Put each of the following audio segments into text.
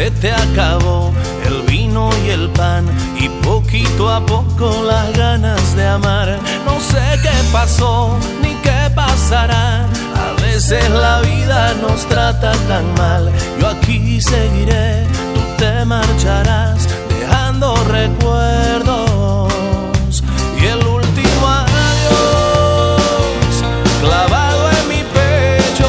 se te acabó el vino y el pan, y poquito a poco las ganas de amar. No sé qué pasó ni qué pasará, a veces la vida nos trata tan mal. Yo aquí seguiré, tú te marcharás dejando recuerdos, y el último adiós clavado en mi pecho.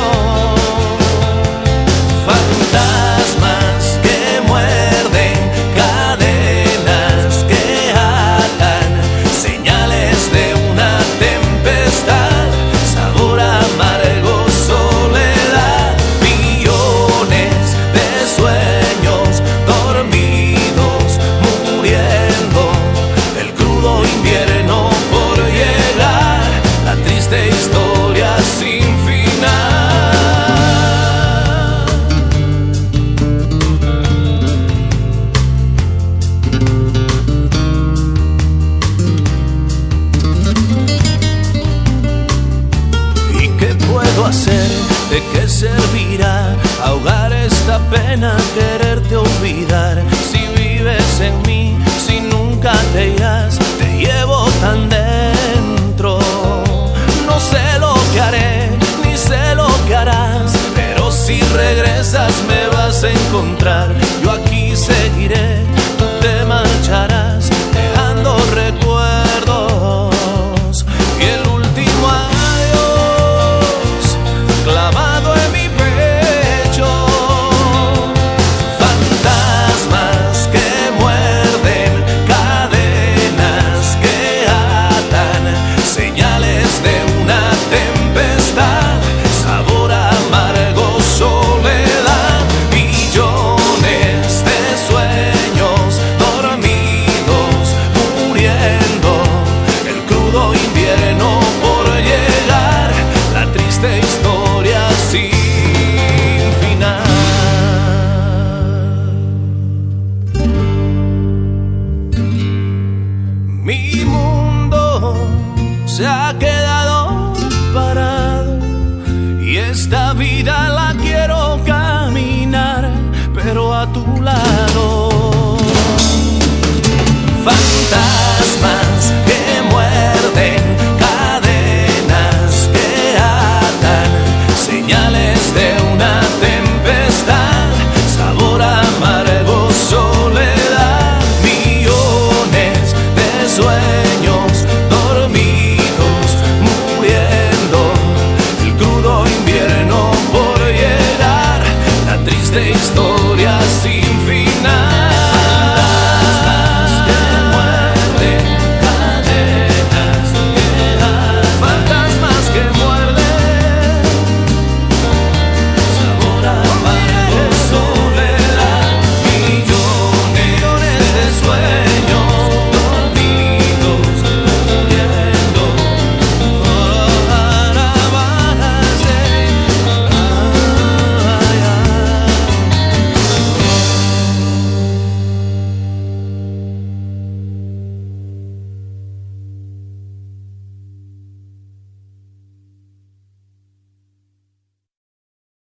Fantasmas que muerden, cadenas que atan, señales de una tempestad, sabor amargo, soledad, millones de sueños dormidos, muriendo, el crudo invierno por llegar, la triste historia sin final. ¿Y qué puedo hacer? ¿De qué servirá ahogar esta pena, quererte olvidar? Si vives en mí, si nunca te irás, te llevo tan dentro. No sé lo que haré, ni sé lo que harás, pero si regresas me vas a encontrar.